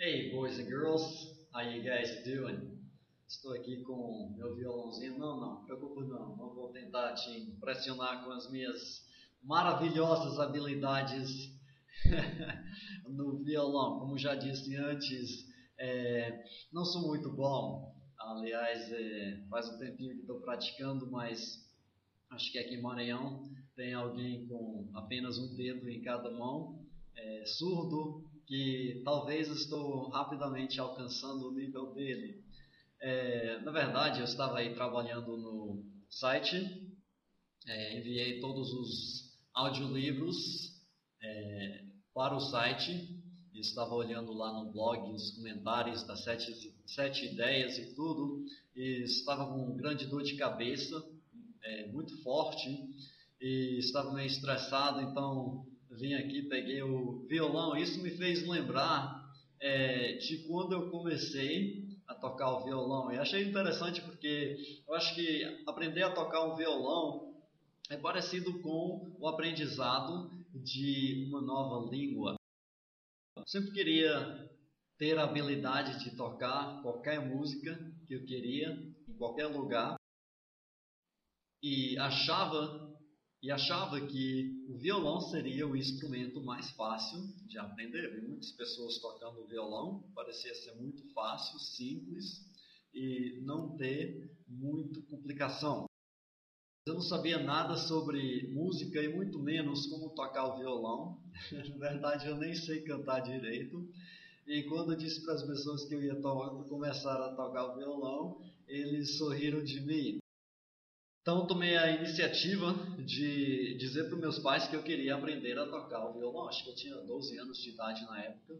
Hey, boys and girls, how you guys doing? Estou aqui com meu violãozinho. Não, preocupa não vou tentar te impressionar com as minhas maravilhosas habilidades no violão. Como já disse antes, não sou muito bom. Aliás, faz um tempinho que estou praticando, mas acho que aqui em Maranhão tem alguém com apenas um dedo em cada mão, surdo, que talvez estou rapidamente alcançando o nível dele. Na verdade, eu estava aí trabalhando no site, enviei todos os audiolivros para o site, estava olhando lá no blog os comentários das sete ideias e tudo, e estava com um grande dor de cabeça, muito forte, e estava meio estressado, então vim aqui, peguei o violão. Isso me fez lembrar de quando eu comecei a tocar o violão, e achei interessante porque eu acho que aprender a tocar um violão é parecido com o aprendizado de uma nova língua. Eu sempre queria ter a habilidade de tocar qualquer música que eu queria, em qualquer lugar, e achava que o violão seria o instrumento mais fácil de aprender. Vi muitas pessoas tocando violão, parecia ser muito fácil, simples e não ter muita complicação. Eu não sabia nada sobre música e muito menos como tocar o violão. Na verdade, eu nem sei cantar direito. E quando eu disse para as pessoas que eu ia começar a tocar o violão, eles sorriram de mim. Então, tomei a iniciativa de dizer para os meus pais que eu queria aprender a tocar o violão. Acho que eu tinha 12 anos de idade na época.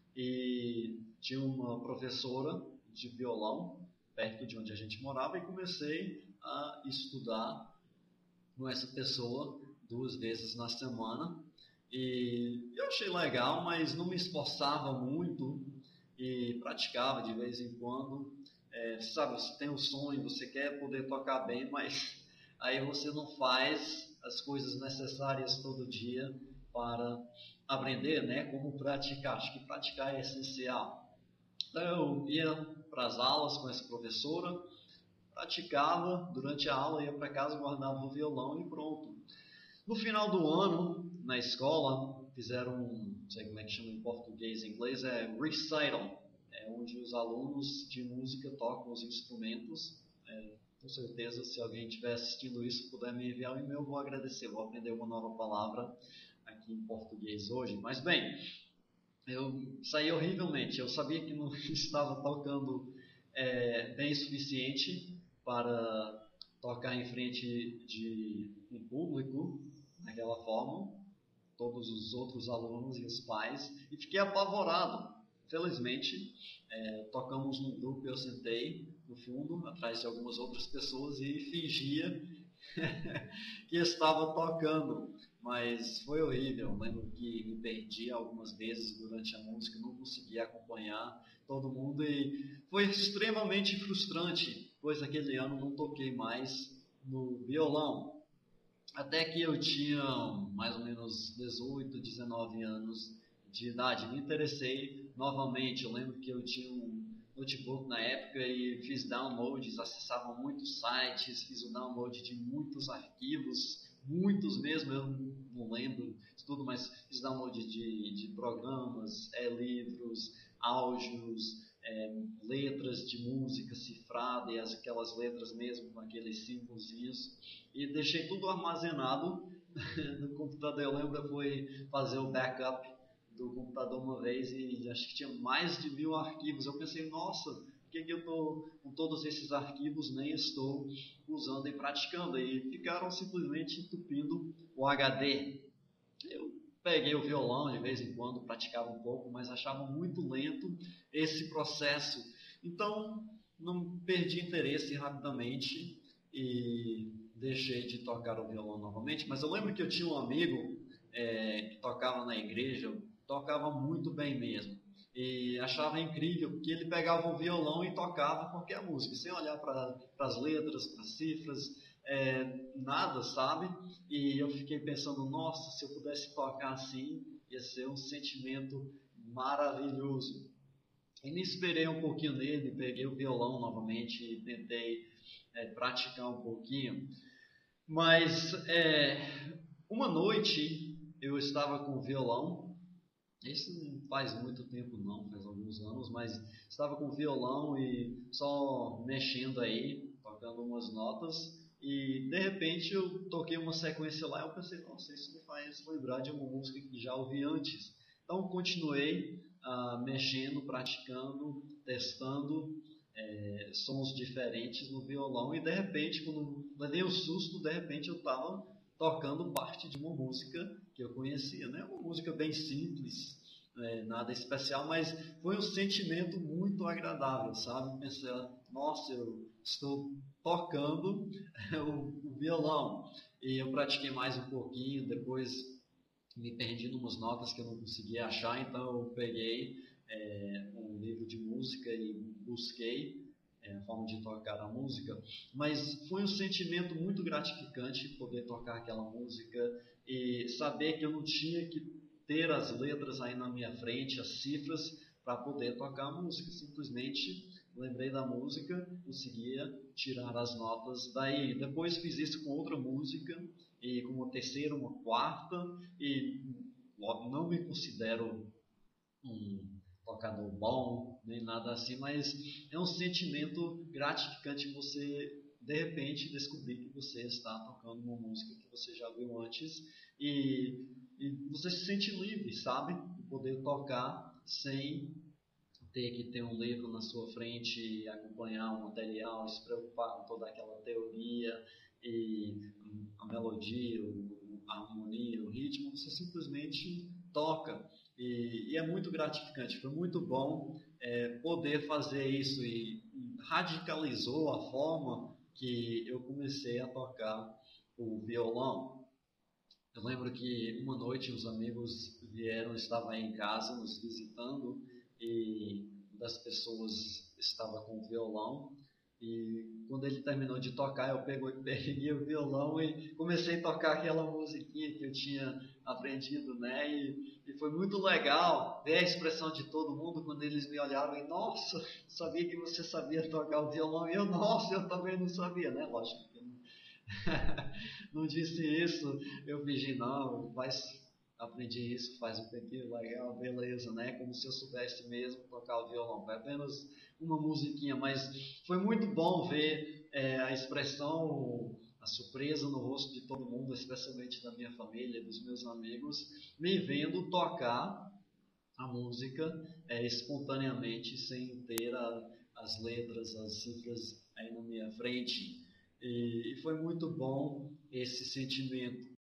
E tinha uma professora de violão perto de onde a gente morava, e comecei a estudar com essa pessoa 2 vezes na semana. E eu achei legal, mas não me esforçava muito e praticava de vez em quando. Sabe, você tem um sonho, você quer poder tocar bem, mas aí você não faz as coisas necessárias todo dia para aprender, né? Como praticar. Acho que praticar é essencial. Então eu ia para as aulas com essa professora, praticava durante a aula, ia para casa, guardava o violão e pronto. No final do ano, na escola, fizeram, não sei como é que chama em português e inglês, recital, onde os alunos de música tocam os instrumentos. Com certeza, se alguém estiver assistindo isso, puder me enviar um e-mail, eu vou agradecer. Vou aprender uma nova palavra aqui em português hoje. Mas bem, eu saí horrivelmente. Eu sabia que não estava tocando bem o suficiente para tocar em frente de um público daquela forma, todos os outros alunos e os pais, e fiquei apavorado. Felizmente, tocamos num grupo, eu sentei no fundo, atrás de algumas outras pessoas, e fingia que estava tocando, mas foi horrível. Lembro que me perdi algumas vezes durante a música, não conseguia acompanhar todo mundo, e foi extremamente frustrante, pois aquele ano não toquei mais no violão. Até que eu tinha mais ou menos 18, 19 anos de idade, me interessei novamente. Eu lembro que eu tinha um notebook na época e fiz downloads, acessava muitos sites, fiz o download de muitos arquivos, muitos mesmo, eu não lembro de tudo, mas fiz download de programas, livros, áudios, letras de música cifrada, e aquelas letras mesmo com aqueles símbolozinhos, e deixei tudo armazenado no computador. Eu lembro, foi fazer o backup do computador uma vez e acho que tinha mais de 1000 arquivos. Eu pensei, nossa, por que eu estou com todos esses arquivos, nem estou usando e praticando? E ficaram simplesmente entupindo o HD. Eu peguei o violão de vez em quando, praticava um pouco, mas achava muito lento esse processo. Então, não perdi interesse rapidamente e deixei de tocar o violão novamente. Mas eu lembro que eu tinha um amigo que tocava na igreja, tocava muito bem mesmo. E achava incrível, porque ele pegava o violão e tocava qualquer música, sem olhar para as letras, para as cifras, nada, sabe? E eu fiquei pensando, nossa, se eu pudesse tocar assim, ia ser um sentimento maravilhoso. E me esperei um pouquinho nele, peguei o violão novamente e tentei praticar um pouquinho. Mas uma noite eu estava com o violão. Isso não faz muito tempo não, faz alguns anos, mas estava com o violão e só mexendo aí, tocando umas notas, e de repente eu toquei uma sequência lá e eu pensei, nossa, isso me faz lembrar de uma música que já ouvi antes. Então continuei mexendo, praticando, testando sons diferentes no violão e de repente, quando levei o susto, de repente eu estava tocando parte de uma música que eu conhecia, né? Uma música bem simples, nada especial, mas foi um sentimento muito agradável, sabe? Pensei, nossa, eu estou tocando o violão. E eu pratiquei mais um pouquinho, depois me perdi em umas notas que eu não conseguia achar, então eu peguei um livro de música e busquei a forma de tocar a música, mas foi um sentimento muito gratificante poder tocar aquela música e saber que eu não tinha que ter as letras aí na minha frente, as cifras, para poder tocar a música. Simplesmente lembrei da música, conseguia tirar as notas daí. Depois fiz isso com outra música, e com uma terceira, uma quarta, e não me considero um tocador bom, nem nada assim, mas é um sentimento gratificante você, de repente, descobrir que você está tocando uma música que você já viu antes e você se sente livre, sabe? De poder tocar sem ter que ter um livro na sua frente e acompanhar o material, se preocupar com toda aquela teoria e a melodia, a harmonia, o ritmo, você simplesmente toca. E é muito gratificante, foi muito bom poder fazer isso e radicalizou a forma que eu comecei a tocar o violão. Eu lembro que uma noite os amigos vieram, estavam aí em casa nos visitando e uma das pessoas estava com o violão e quando ele terminou de tocar eu peguei o violão e comecei a tocar aquela musiquinha que eu tinha aprendido, né? E foi muito legal ver a expressão de todo mundo quando eles me olharam e nossa, sabia que você sabia tocar o violão e eu, nossa, eu também não sabia, né? Lógico que não disse isso, eu fingi, não, aprendi isso faz um tempinho, legal, beleza, né? Como se eu soubesse mesmo tocar o violão. Foi apenas uma musiquinha, mas foi muito bom ver a expressão, a surpresa no rosto de todo mundo, especialmente da minha família, dos meus amigos, me vendo tocar a música espontaneamente, sem ter as letras, as cifras aí na minha frente. E foi muito bom esse sentimento.